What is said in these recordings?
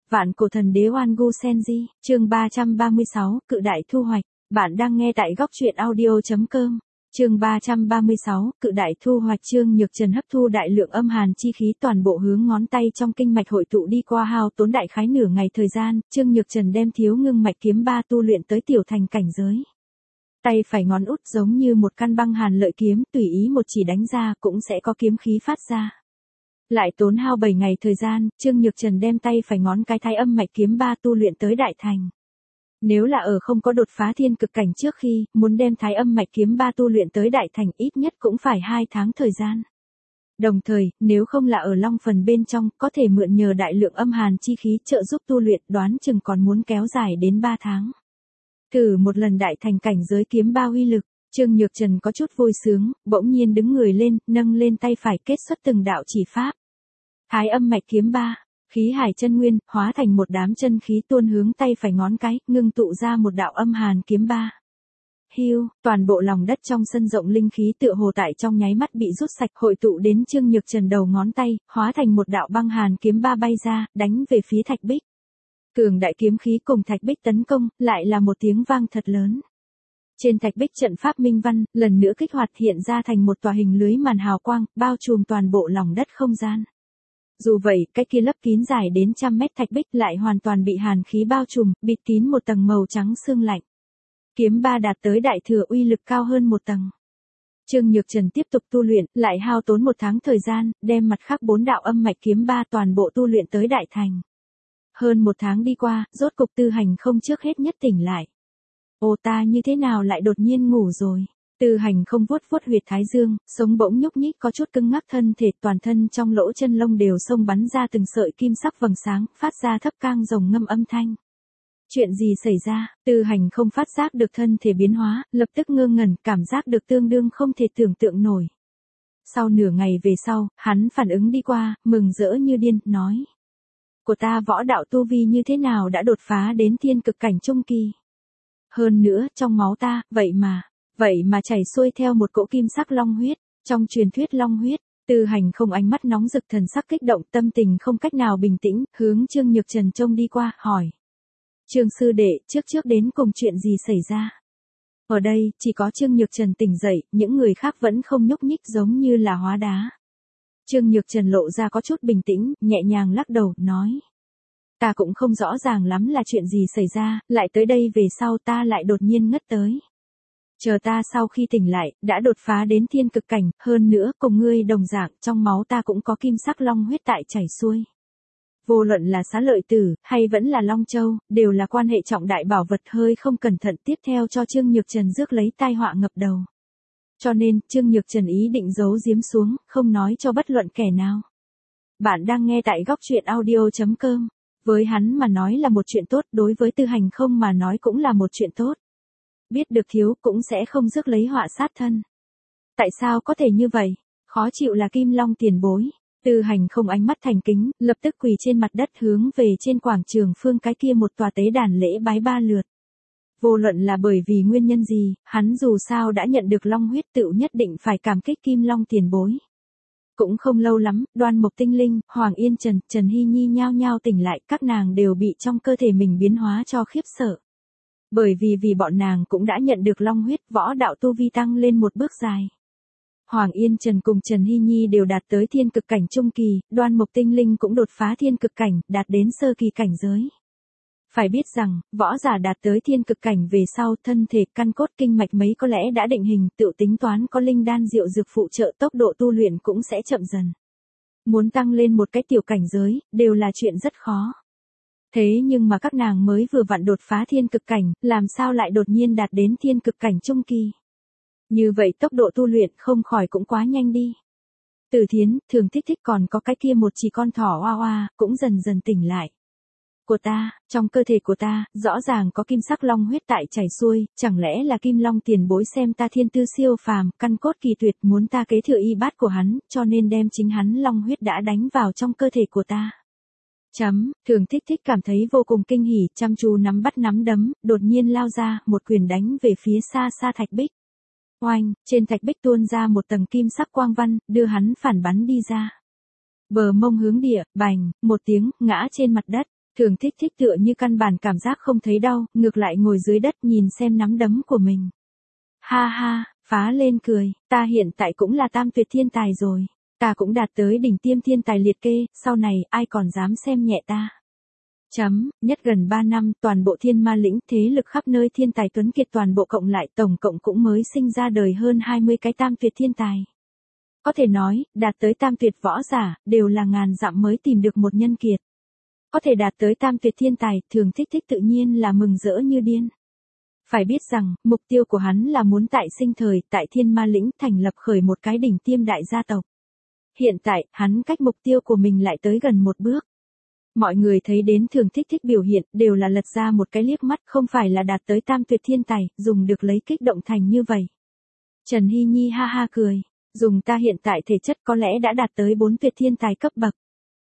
Vạn cổ thần đế Oan Gu Senji, chương 336, cự đại thu hoạch. Bạn đang nghe tại góc truyện audio.com. Chương 336, cự đại thu hoạch. Trương Nhược Trần hấp thu đại lượng âm hàn chi khí toàn bộ hướng ngón tay trong kinh mạch hội tụ đi qua, hao tốn đại khái nửa ngày thời gian. Trương Nhược Trần đem Thiếu Ngưng Mạch Kiếm Ba tu luyện tới tiểu thành cảnh giới. Tay phải ngón út giống như một căn băng hàn lợi kiếm, tùy ý một chỉ đánh ra cũng sẽ có kiếm khí phát ra. Lại tốn hao 7 ngày thời gian, Trương Nhược Trần đem tay phải ngón cái Thái Âm Mạch Kiếm Ba tu luyện tới đại thành. Nếu là ở không có đột phá thiên cực cảnh trước khi, muốn đem Thái Âm Mạch Kiếm Ba tu luyện tới đại thành ít nhất cũng phải 2 tháng thời gian. Đồng thời, nếu không là ở long phần bên trong, có thể mượn nhờ đại lượng âm hàn chi khí trợ giúp tu luyện, đoán chừng còn muốn kéo dài đến 3 tháng. Thử một lần đại thành cảnh giới kiếm ba uy lực, Trương Nhược Trần có chút vui sướng, bỗng nhiên đứng người lên, nâng lên tay phải kết xuất từng đạo chỉ pháp. Thái Âm Mạch Kiếm Ba, khí hải chân nguyên, hóa thành một đám chân khí tuôn hướng tay phải ngón cái, ngưng tụ ra một đạo âm hàn kiếm ba. Hưu, toàn bộ lòng đất trong sân rộng linh khí tựa hồ tại trong nháy mắt bị rút sạch, hội tụ đến Trương Nhược Trần đầu ngón tay, hóa thành một đạo băng hàn kiếm ba bay ra, đánh về phía thạch bích. Cường đại kiếm khí cùng thạch bích tấn công, lại là một tiếng vang thật lớn. Trên thạch bích trận pháp minh văn, lần nữa kích hoạt hiện ra thành một tòa hình lưới màn hào quang, bao trùm toàn bộ lòng đất không gian. Dù vậy, cái kia lấp kín dài đến 100 mét thạch bích lại hoàn toàn bị hàn khí bao trùm, bịt kín một tầng màu trắng sương lạnh. Kiếm ba đạt tới đại thừa uy lực cao hơn một tầng. Trương Nhược Trần tiếp tục tu luyện, lại hao tốn 1 tháng thời gian, đem mặt khác 4 đạo âm mạch kiếm ba toàn bộ tu luyện tới đại thành. Hơn 1 tháng đi qua, rốt cục Tư Hành không trước hết nhất tỉnh lại. Ô, ta như thế nào lại đột nhiên ngủ rồi? Tư Hành không vuốt vuốt huyệt thái dương, sống bỗng nhúc nhích có chút cứng ngắc thân thể, toàn thân trong lỗ chân lông đều xông bắn ra từng sợi kim sắc vầng sáng, phát ra thấp cang rồng ngâm âm thanh. Chuyện gì xảy ra? Tư Hành không phát giác được thân thể biến hóa, lập tức ngơ ngẩn, cảm giác được tương đương không thể tưởng tượng nổi. Sau nửa ngày về sau, hắn phản ứng đi qua, mừng rỡ như điên, nói. Của ta võ đạo tu vi như thế nào đã đột phá đến thiên cực cảnh trung kỳ. Hơn nữa, trong máu ta, vậy mà chảy xuôi theo một cỗ kim sắc long huyết, trong truyền thuyết long huyết. Tư Hành không ánh mắt nóng rực, thần sắc kích động, tâm tình không cách nào bình tĩnh, hướng Trương Nhược Trần trông đi qua, hỏi. Trương sư đệ, trước đến cùng chuyện gì xảy ra? Ở đây, chỉ có Trương Nhược Trần tỉnh dậy, những người khác vẫn không nhúc nhích giống như là hóa đá. Trương Nhược Trần lộ ra có chút bình tĩnh, nhẹ nhàng lắc đầu, nói. Ta cũng không rõ ràng lắm là chuyện gì xảy ra, lại tới đây về sau ta lại đột nhiên ngất tới. Chờ ta sau khi tỉnh lại, đã đột phá đến thiên cực cảnh, hơn nữa cùng ngươi đồng dạng, trong máu ta cũng có kim sắc long huyết tại chảy xuôi. Vô luận là Xá Lợi Tử, hay vẫn là Long Châu, đều là quan hệ trọng đại bảo vật, hơi không cẩn thận tiếp theo cho Trương Nhược Trần rước lấy tai họa ngập đầu. Cho nên, Trương Nhược Trần ý định giấu giếm xuống, không nói cho bất luận kẻ nào. Bạn đang nghe tại góc truyện audio.com. Với hắn mà nói là một chuyện tốt, đối với Tư Hành không mà nói cũng là một chuyện tốt. Biết được thiếu cũng sẽ không rước lấy họa sát thân. Tại sao có thể như vậy? Khó chịu là Kim Long tiền bối. Tư Hành không ánh mắt thành kính, lập tức quỳ trên mặt đất hướng về trên quảng trường phương cái kia một tòa tế đàn lễ bái 3 lượt. Vô luận là bởi vì nguyên nhân gì, hắn dù sao đã nhận được long huyết, tự nhất định phải cảm kích Kim Long tiền bối. Cũng không lâu lắm, Đoan Mộc Tinh Linh, Hoàng Yên Trần, Trần Hy Nhi nhao nhao tỉnh lại, các nàng đều bị trong cơ thể mình biến hóa cho khiếp sợ. Bởi vì bọn nàng cũng đã nhận được long huyết, võ đạo tu vi tăng lên một bước dài. Hoàng Yên Trần cùng Trần Hy Nhi đều đạt tới thiên cực cảnh trung kỳ, Đoan Mộc Tinh Linh cũng đột phá thiên cực cảnh, đạt đến sơ kỳ cảnh giới. Phải biết rằng, võ giả đạt tới thiên cực cảnh về sau, thân thể, căn cốt, kinh mạch mấy có lẽ đã định hình, tự tính toán có linh đan diệu dược phụ trợ, tốc độ tu luyện cũng sẽ chậm dần. Muốn tăng lên một cái tiểu cảnh giới, đều là chuyện rất khó. Thế nhưng mà các nàng mới vừa vặn đột phá thiên cực cảnh, làm sao lại đột nhiên đạt đến thiên cực cảnh trung kỳ. Như vậy tốc độ tu luyện không khỏi cũng quá nhanh đi. Từ Thiến, Thường Thích Thích còn có cái kia một chỉ con thỏ oa oa, cũng dần dần tỉnh lại. Của ta, trong cơ thể của ta, rõ ràng có kim sắc long huyết tại chảy xuôi, chẳng lẽ là Kim Long tiền bối xem ta thiên tư siêu phàm, căn cốt kỳ tuyệt, muốn ta kế thừa y bát của hắn, cho nên đem chính hắn long huyết đã đánh vào trong cơ thể của ta. Thường Thích Thích cảm thấy vô cùng kinh hỉ, chăm chú nắm bắt nắm đấm, đột nhiên lao ra, một quyền đánh về phía xa xa thạch bích. Oanh, trên thạch bích tuôn ra một tầng kim sắc quang văn, đưa hắn phản bắn đi ra. Bờ mông hướng địa, bành, một tiếng, ngã trên mặt đất. Thường Thích Thích tựa như căn bản cảm giác không thấy đau, ngược lại ngồi dưới đất nhìn xem nắm đấm của mình. Ha ha, phá lên cười, ta hiện tại cũng là tam tuyệt thiên tài rồi. Ta cũng đạt tới đỉnh tiêm thiên tài liệt kê, sau này ai còn dám xem nhẹ ta. Nhất gần 3 năm, toàn bộ thiên ma lĩnh thế lực khắp nơi thiên tài tuấn kiệt toàn bộ cộng lại tổng cộng cũng mới sinh ra đời hơn 20 cái tam tuyệt thiên tài. Có thể nói, đạt tới tam tuyệt võ giả, đều là ngàn dặm mới tìm được một nhân kiệt. Có thể đạt tới tam tuyệt thiên tài, Thường Thích Thích tự nhiên là mừng rỡ như điên. Phải biết rằng, mục tiêu của hắn là muốn tại sinh thời, tại thiên ma lĩnh thành lập khởi một cái đỉnh tiêm đại gia tộc. Hiện tại, hắn cách mục tiêu của mình lại tới gần một bước. Mọi người thấy đến Thường Thích Thích biểu hiện, đều là lật ra một cái liếc mắt, không phải là đạt tới tam tuyệt thiên tài, dùng được lấy kích động thành như vậy. Trần Hy Nhi ha ha cười, dùng ta hiện tại thể chất có lẽ đã đạt tới 4 tuyệt thiên tài cấp bậc.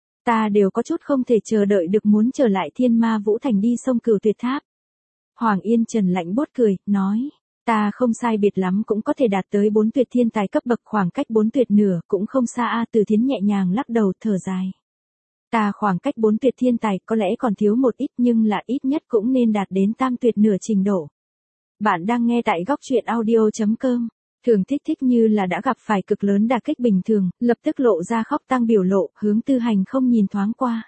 Ta đều có chút không thể chờ đợi được muốn trở lại Thiên Ma Vũ Thành đi sông Cửu Tuyệt Tháp. Hoàng Yên Trần lạnh buốt cười, nói, ta không sai biệt lắm cũng có thể đạt tới 4 tuyệt thiên tài cấp bậc, khoảng cách 4 tuyệt nửa cũng không xa a. Từ Thiến nhẹ nhàng lắc đầu thở dài. Ta khoảng cách 4 tuyệt thiên tài có lẽ còn thiếu một ít, nhưng là ít nhất cũng nên đạt đến tam tuyệt nửa trình độ. Bạn đang nghe tại góc truyện audio.com. Thường Thích Thích như là đã gặp phải cực lớn đả kích bình thường, lập tức lộ ra khóc tang biểu lộ, hướng Tư Hành không nhìn thoáng qua.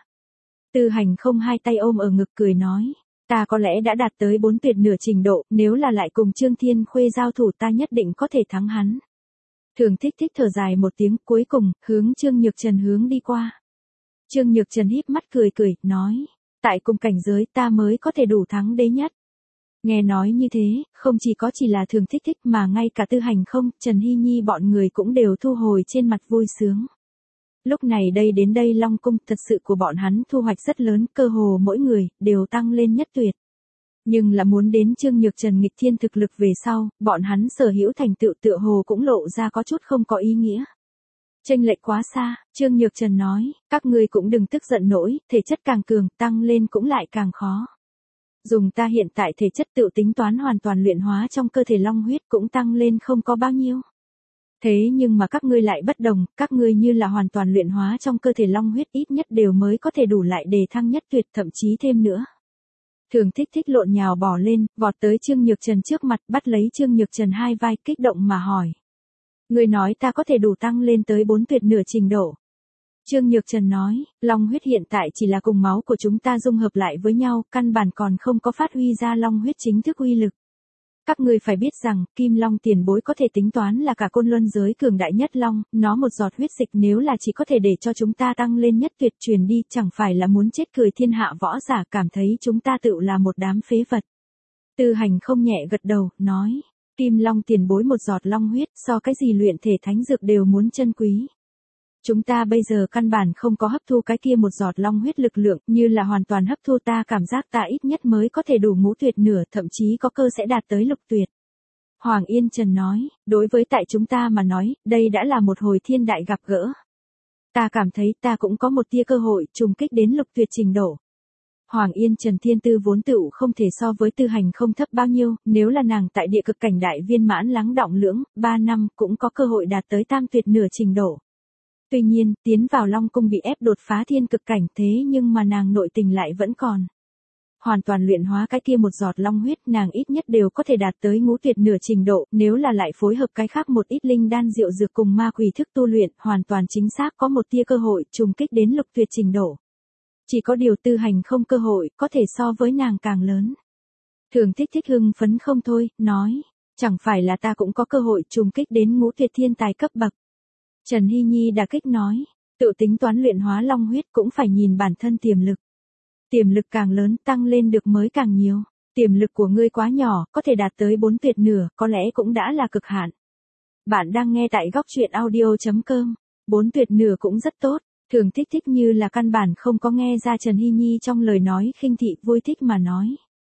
Tư Hành không hai tay ôm ở ngực cười nói, ta có lẽ đã đạt tới 4 tuyệt nửa trình độ, nếu là lại cùng Trương Thiên Khuê giao thủ ta nhất định có thể thắng hắn. Thường Thích Thích thở dài một tiếng, cuối cùng, hướng Trương Nhược Trần hướng đi qua. Trương Nhược Trần híp mắt cười cười, nói, tại cùng cảnh giới ta mới có thể đủ thắng đế nhất. Nghe nói như thế, không chỉ là Thường Thích Thích mà ngay cả Tư Hành không, Trần Hy Nhi bọn người cũng đều thu hồi trên mặt vui sướng. Lúc này đến đây Long Cung, thật sự của bọn hắn thu hoạch rất lớn, cơ hồ mỗi người, đều tăng lên nhất tuyệt. Nhưng là muốn đến Trương Nhược Trần nghịch thiên thực lực về sau, bọn hắn sở hữu thành tựu tựa hồ cũng lộ ra có chút không có ý nghĩa. Chênh lệch quá xa, Trương Nhược Trần nói, các ngươi cũng đừng tức giận nổi, thể chất càng cường, tăng lên cũng lại càng khó. Dùng ta hiện tại thể chất tự tính toán hoàn toàn luyện hóa trong cơ thể long huyết cũng tăng lên không có bao nhiêu. Thế nhưng mà các ngươi lại bất đồng, các ngươi như là hoàn toàn luyện hóa trong cơ thể long huyết ít nhất đều mới có thể đủ lại đề thăng nhất tuyệt, thậm chí thêm nữa. Thường Thích Thích lộn nhào bỏ lên, vọt tới Trương Nhược Trần trước mặt, bắt lấy Trương Nhược Trần hai vai, kích động mà hỏi. Ngươi nói ta có thể đủ tăng lên tới 4 tuyệt nửa trình độ. Trương Nhược Trần nói, long huyết hiện tại chỉ là cùng máu của chúng ta dung hợp lại với nhau, căn bản còn không có phát huy ra long huyết chính thức uy lực. Các ngươi phải biết rằng, Kim Long tiền bối có thể tính toán là cả côn luân giới cường đại nhất long, nó một giọt huyết dịch nếu là chỉ có thể để cho chúng ta tăng lên nhất tuyệt truyền đi, chẳng phải là muốn chết cười thiên hạ võ giả, cảm thấy chúng ta tự là một đám phế vật. Tư Hành không nhẹ gật đầu, nói, Kim Long tiền bối một giọt long huyết, so cái gì luyện thể thánh dược đều muốn chân quý. Chúng ta bây giờ căn bản không có hấp thu cái kia một giọt long huyết lực lượng, như là hoàn toàn hấp thu ta cảm giác ta ít nhất mới có thể đủ ngũ tuyệt nửa, thậm chí có cơ sẽ đạt tới lục tuyệt. Hoàng Yên Trần nói, đối với tại chúng ta mà nói, đây đã là một hồi thiên đại gặp gỡ. Ta cảm thấy ta cũng có một tia cơ hội trùng kích đến lục tuyệt trình độ. Hoàng Yên Trần thiên tư vốn tựu không thể so với Tư Hành không thấp bao nhiêu, nếu là nàng tại địa cực cảnh đại viên mãn lắng đọng lưỡng, 3 năm cũng có cơ hội đạt tới tam tuyệt nửa trình độ. Tuy nhiên, tiến vào Long Cung bị ép đột phá thiên cực cảnh thế nhưng mà nàng nội tình lại vẫn còn. Hoàn toàn luyện hóa cái kia một giọt long huyết nàng ít nhất đều có thể đạt tới ngũ tuyệt nửa trình độ, nếu là lại phối hợp cái khác một ít linh đan diệu dược cùng ma quỷ thức tu luyện, hoàn toàn chính xác có một tia cơ hội trùng kích đến lục tuyệt trình độ. Chỉ có điều Tư Hành không cơ hội, có thể so với nàng càng lớn. Thường Thích Thích hưng phấn không thôi, nói, chẳng phải là ta cũng có cơ hội trùng kích đến ngũ tuyệt thiên tài cấp bậc. Trần Hy Nhi đả kích nói, tự tính toán luyện hóa long huyết cũng phải nhìn bản thân tiềm lực. Tiềm lực càng lớn tăng lên được mới càng nhiều. Tiềm lực của ngươi quá nhỏ, có thể đạt tới 4 tuyệt nửa, có lẽ cũng đã là cực hạn. Bạn đang nghe tại góc truyện audio.com. 4 tuyệt nửa cũng rất tốt. Thường Thích Thích như là căn bản không có nghe ra Trần Hy Nhi trong lời nói khinh thị, vui thích mà nói.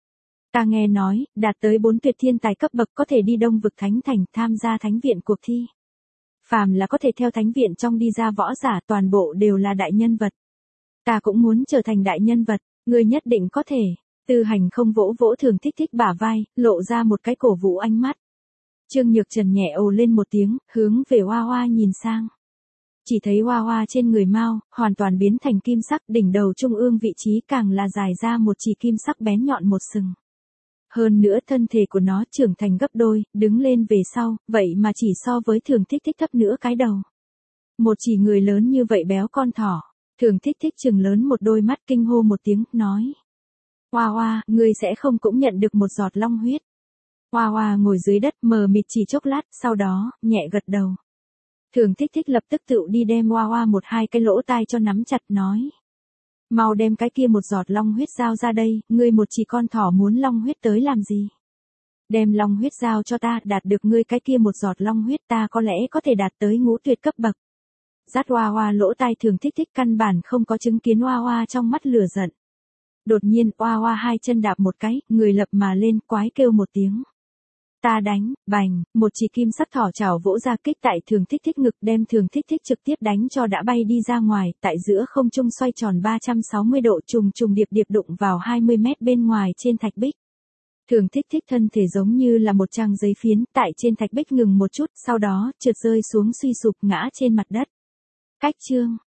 Ta nghe nói, đạt tới 4 tuyệt thiên tài cấp bậc có thể đi Đông Vực Thánh Thành tham gia thánh viện cuộc thi. Phàm là có thể theo thánh viện trong đi ra võ giả toàn bộ đều là đại nhân vật. Ta cũng muốn trở thành đại nhân vật, ngươi nhất định có thể. Tư Hành không vỗ vỗ Thường Thích Thích bả vai, lộ ra một cái cổ vũ ánh mắt. Trương Nhược Trần nhẹ ồ lên một tiếng, hướng về Hoa Hoa nhìn sang. chỉ thấy hoa hoa trên người Mao, hoàn toàn biến thành kim sắc, đỉnh đầu trung ương vị trí càng là dài ra một chỉ kim sắc bén nhọn một sừng. Hơn nữa thân thể của nó trưởng thành gấp đôi, đứng lên về sau, vậy mà chỉ so với Thường Thích Thích thấp nữa cái đầu. Một chỉ người lớn như vậy béo con thỏ, Thường Thích Thích trừng lớn một đôi mắt kinh hô một tiếng, nói. Hoa hoa, ngươi sẽ không cũng nhận được một giọt long huyết. Hoa hoa ngồi dưới đất mờ mịt chỉ chốc lát, sau đó, nhẹ gật đầu. Thường Thích Thích lập tức tự đi đem hoa hoa một hai cái lỗ tai cho nắm chặt nói. Mau đem cái kia một giọt long huyết giao ra đây, ngươi một chỉ con thỏ muốn long huyết tới làm gì? Đem long huyết giao cho ta, đạt được ngươi cái kia một giọt long huyết ta có lẽ có thể đạt tới ngũ tuyệt cấp bậc. Dát hoa hoa lỗ tai Thường Thích Thích căn bản không có chứng kiến hoa hoa trong mắt lửa giận. Đột nhiên hoa hoa hai chân đạp một cái, người lập mà lên quái kêu một tiếng. Ta đánh, bành, một chỉ kim sắc thỏ chảo vỗ ra kích tại Thường Thích Thích ngực đem Thường Thích Thích trực tiếp đánh cho đã bay đi ra ngoài, tại giữa không trung xoay tròn 360 độ trùng trùng điệp điệp đụng vào 20 mét bên ngoài trên thạch bích. Thường Thích Thích thân thể giống như là một trang giấy phiến, tại trên thạch bích ngừng một chút, sau đó, trượt rơi xuống suy sụp ngã trên mặt đất. Cách chương.